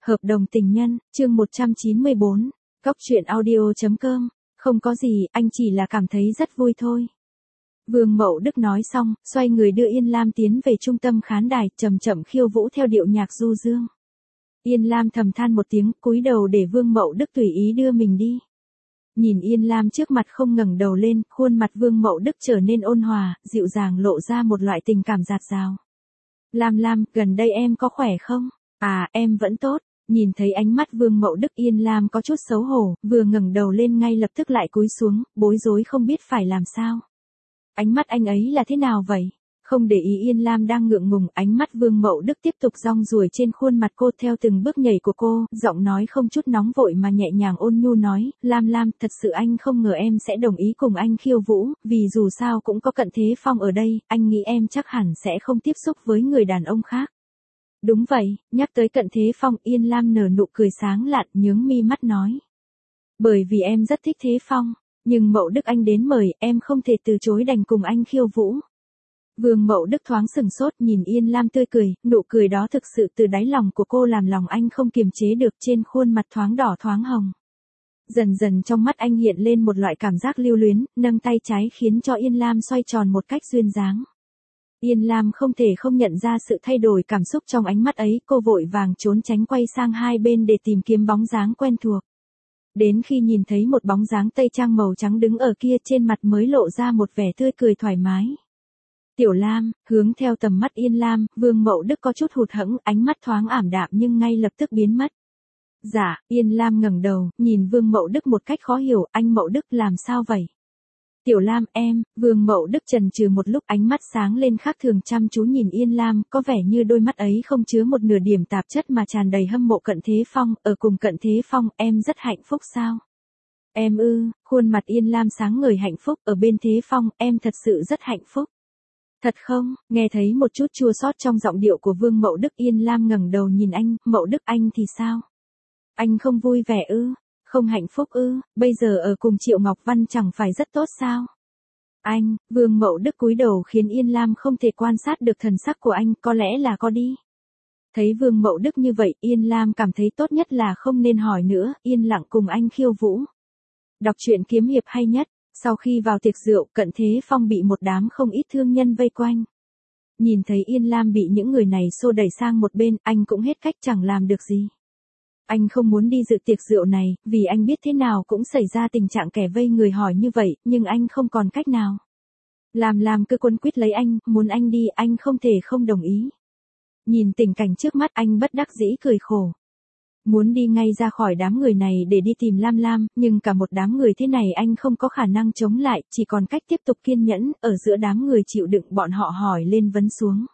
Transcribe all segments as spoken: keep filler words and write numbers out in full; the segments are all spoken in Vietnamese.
Hợp đồng tình nhân, chương một trăm chín mươi bốn, Cóc truyện audio chấm com, không có gì, anh chỉ là cảm thấy rất vui thôi. Vương Mậu Đức nói xong, xoay người đưa Yên Lam tiến về trung tâm khán đài, chậm chậm khiêu vũ theo điệu nhạc du dương. Yên Lam thầm than một tiếng, cúi đầu để Vương Mậu Đức tùy ý đưa mình đi. Nhìn Yên Lam trước mặt không ngẩng đầu lên, khuôn mặt Vương Mậu Đức trở nên ôn hòa, dịu dàng lộ ra một loại tình cảm dạt dào. Lam Lam, gần đây em có khỏe không? À, em vẫn tốt. Nhìn thấy ánh mắt Vương Mậu Đức, Yên Lam có chút xấu hổ, vừa ngẩng đầu lên ngay lập tức lại cúi xuống, bối rối không biết phải làm sao. Ánh mắt anh ấy là thế nào vậy? Không để ý Yên Lam đang ngượng ngùng, ánh mắt Vương Mậu Đức tiếp tục rong ruổi trên khuôn mặt cô theo từng bước nhảy của cô, giọng nói không chút nóng vội mà nhẹ nhàng ôn nhu nói, Lam Lam, thật sự anh không ngờ em sẽ đồng ý cùng anh khiêu vũ, vì dù sao cũng có Cận Thế Phong ở đây, anh nghĩ em chắc hẳn sẽ không tiếp xúc với người đàn ông khác. Đúng vậy, nhắc tới Cận Thế Phong, Yên Lam nở nụ cười sáng lạn, nhướng mi mắt nói. Bởi vì em rất thích Thế Phong, nhưng Mậu Đức anh đến mời, em không thể từ chối, đành cùng anh khiêu vũ. Vương Mậu Đức thoáng sừng sốt, nhìn Yên Lam tươi cười, nụ cười đó thực sự từ đáy lòng của cô làm lòng anh không kiềm chế được, trên khuôn mặt thoáng đỏ thoáng hồng. Dần dần trong mắt anh hiện lên một loại cảm giác lưu luyến, nâng tay trái khiến cho Yên Lam xoay tròn một cách duyên dáng. Yên Lam không thể không nhận ra sự thay đổi cảm xúc trong ánh mắt ấy, cô vội vàng trốn tránh quay sang hai bên để tìm kiếm bóng dáng quen thuộc. Đến khi nhìn thấy một bóng dáng tây trang màu trắng đứng ở kia, trên mặt mới lộ ra một vẻ tươi cười thoải mái. Tiểu Lam, hướng theo tầm mắt Yên Lam, Vương Mậu Đức có chút hụt hẫng, ánh mắt thoáng ảm đạm nhưng ngay lập tức biến mất. Dạ, Yên Lam ngẩng đầu, nhìn Vương Mậu Đức một cách khó hiểu, anh Mậu Đức làm sao vậy? Tiểu Lam, em, Vương Mậu Đức chần chừ một lúc, ánh mắt sáng lên khác thường, chăm chú nhìn Yên Lam, có vẻ như đôi mắt ấy không chứa một nửa điểm tạp chất mà tràn đầy hâm mộ Cận Thế Phong, ở cùng Cận Thế Phong, em rất hạnh phúc sao? Em ư, khuôn mặt Yên Lam sáng ngời hạnh phúc, ở bên Thế Phong, em thật sự rất hạnh phúc. Thật không? Nghe thấy một chút chua xót trong giọng điệu của Vương Mậu Đức, Yên Lam ngẩng đầu nhìn anh, Mậu Đức anh thì sao? Anh không vui vẻ ư? Không hạnh phúc ư? Bây giờ ở cùng Triệu Ngọc Văn chẳng phải rất tốt sao? Anh, Vương Mậu Đức cúi đầu khiến Yên Lam không thể quan sát được thần sắc của anh, có lẽ là có đi. Thấy Vương Mậu Đức như vậy, Yên Lam cảm thấy tốt nhất là không nên hỏi nữa, yên lặng cùng anh khiêu vũ. Đọc truyện kiếm hiệp hay nhất. Sau khi vào tiệc rượu, Cận Thế Phong bị một đám không ít thương nhân vây quanh. Nhìn thấy Yên Lam bị những người này xô đẩy sang một bên, anh cũng hết cách chẳng làm được gì. Anh không muốn đi dự tiệc rượu này, vì anh biết thế nào cũng xảy ra tình trạng kẻ vây người hỏi như vậy, nhưng anh không còn cách nào. Làm làm cứ quấn quýt lấy anh, muốn anh đi, anh không thể không đồng ý. Nhìn tình cảnh trước mắt, anh bất đắc dĩ cười khổ. Muốn đi ngay ra khỏi đám người này để đi tìm Lam Lam, nhưng cả một đám người thế này anh không có khả năng chống lại, chỉ còn cách tiếp tục kiên nhẫn, ở giữa đám người chịu đựng bọn họ hỏi lên vấn xuống.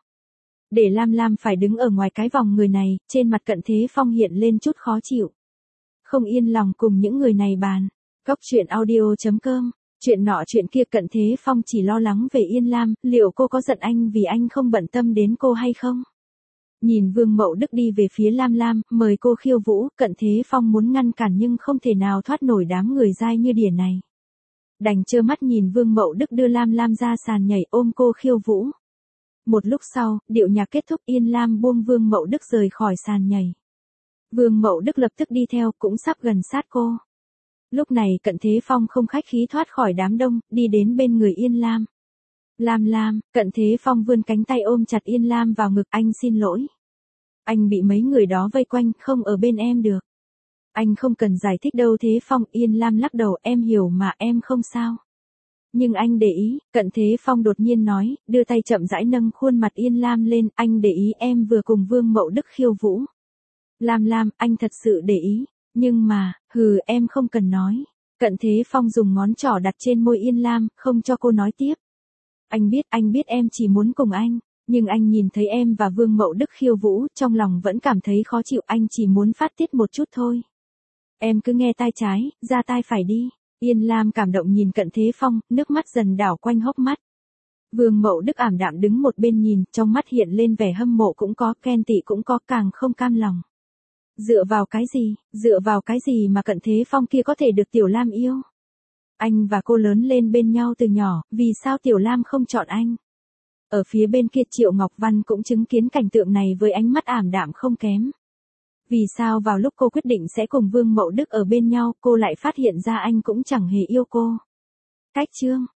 Để Lam Lam phải đứng ở ngoài cái vòng người này, trên mặt Cận Thế Phong hiện lên chút khó chịu. Không yên lòng cùng những người này bàn. Cóc truyện audio chấm com, chuyện nọ chuyện kia, Cận Thế Phong chỉ lo lắng về Yên Lam, liệu cô có giận anh vì anh không bận tâm đến cô hay không? Nhìn Vương Mậu Đức đi về phía Lam Lam, mời cô khiêu vũ, Cận Thế Phong muốn ngăn cản nhưng không thể nào thoát nổi đám người dai như đỉa này. Đành trơ mắt nhìn Vương Mậu Đức đưa Lam Lam ra sàn nhảy, ôm cô khiêu vũ. Một lúc sau, điệu nhạc kết thúc, Yên Lam buông Vương Mậu Đức rời khỏi sàn nhảy. Vương Mậu Đức lập tức đi theo, cũng sắp gần sát cô. Lúc này Cận Thế Phong không khách khí thoát khỏi đám đông, đi đến bên người Yên Lam. Lam Lam, Cận Thế Phong vươn cánh tay ôm chặt Yên Lam vào ngực, anh xin lỗi. Anh bị mấy người đó vây quanh, không ở bên em được. Anh không cần giải thích đâu Thế Phong, Yên Lam lắc đầu, em hiểu mà, em không sao. Nhưng anh để ý, Cận Thế Phong đột nhiên nói, đưa tay chậm rãi nâng khuôn mặt Yên Lam lên, anh để ý em vừa cùng Vương Mậu Đức khiêu vũ. Lam Lam, anh thật sự để ý, nhưng mà, hừ, em không cần nói. Cận Thế Phong dùng ngón trỏ đặt trên môi Yên Lam, không cho cô nói tiếp. Anh biết, anh biết em chỉ muốn cùng anh, nhưng anh nhìn thấy em và Vương Mậu Đức khiêu vũ, trong lòng vẫn cảm thấy khó chịu, anh chỉ muốn phát tiết một chút thôi. Em cứ nghe tai trái, ra tai phải đi. Yên Lam cảm động nhìn Cận Thế Phong, nước mắt dần đảo quanh hốc mắt. Vương Mậu Đức ảm đạm đứng một bên nhìn, trong mắt hiện lên vẻ hâm mộ cũng có, ghen tị cũng có, càng không cam lòng. Dựa vào cái gì, dựa vào cái gì mà Cận Thế Phong kia có thể được Tiểu Lam yêu? Anh và cô lớn lên bên nhau từ nhỏ, vì sao Tiểu Lam không chọn anh? Ở phía bên kia Triệu Ngọc Văn cũng chứng kiến cảnh tượng này với ánh mắt ảm đạm không kém. Vì sao vào lúc cô quyết định sẽ cùng Vương Mậu Đức ở bên nhau, cô lại phát hiện ra anh cũng chẳng hề yêu cô? Cách chương